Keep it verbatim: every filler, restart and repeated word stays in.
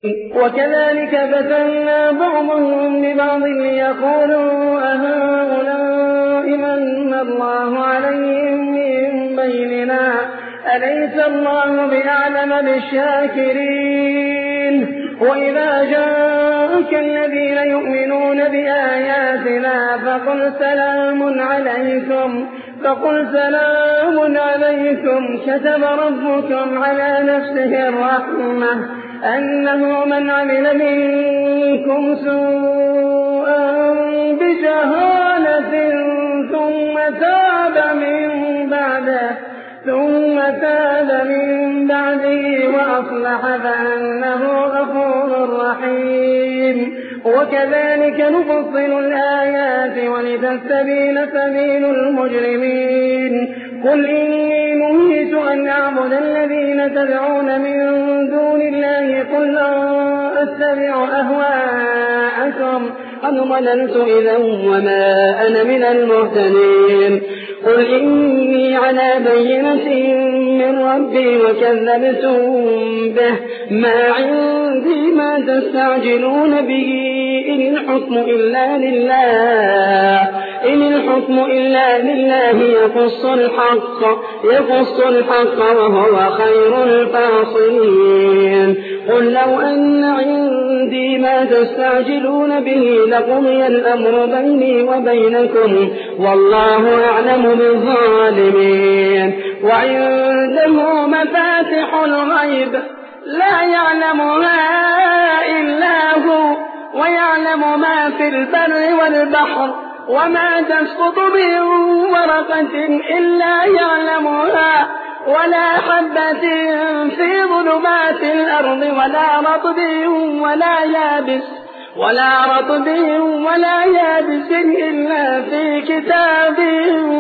وكذلك فتنا بعضهم ببعض ليقولوا أهؤلاء من الله عليهم من بيننا أليس الله بأعلم بالشاكرين. وإذا جاءك الذين يؤمنون بآياتنا فقل سلام عليكم فقل سلام عليكم كتب ربكم على نفسه الرحمة أنه من عمل منكم سوءا بجهالة ثم تاب من بعده ثم تاب من بعده وأصلح فأنه غفور رحيم. وكذلك نفصل الآيات ولتستبين سبيل المجرمين. قل إني نهيت أن أعبد الذين تدعون من دون الله قل لا أتبع أهواءكم قد ضللت إذا وما أنا من المهتدين. قل إني على بينة من ربي وكذبتم به ما عندي ما تستعجلون به إن الحكم إلا لله إن الحكم إلا لله يقص الحق يقص الحق وهو خير الفاصلين. قل لو أن عندي ما تستعجلون به لقضي الأمر بيني وبينكم والله أعلم بالظالمين. وعنده مفاتح الغيب لا يعلمها إلا هو ويعلم ما في البر والبحر وما تسقط من ورقة إلا يعلمها ولا حبة في ظلمات الأرض ولا رطب ولا يابس ولا رطب ولا يابس إلا في كتاب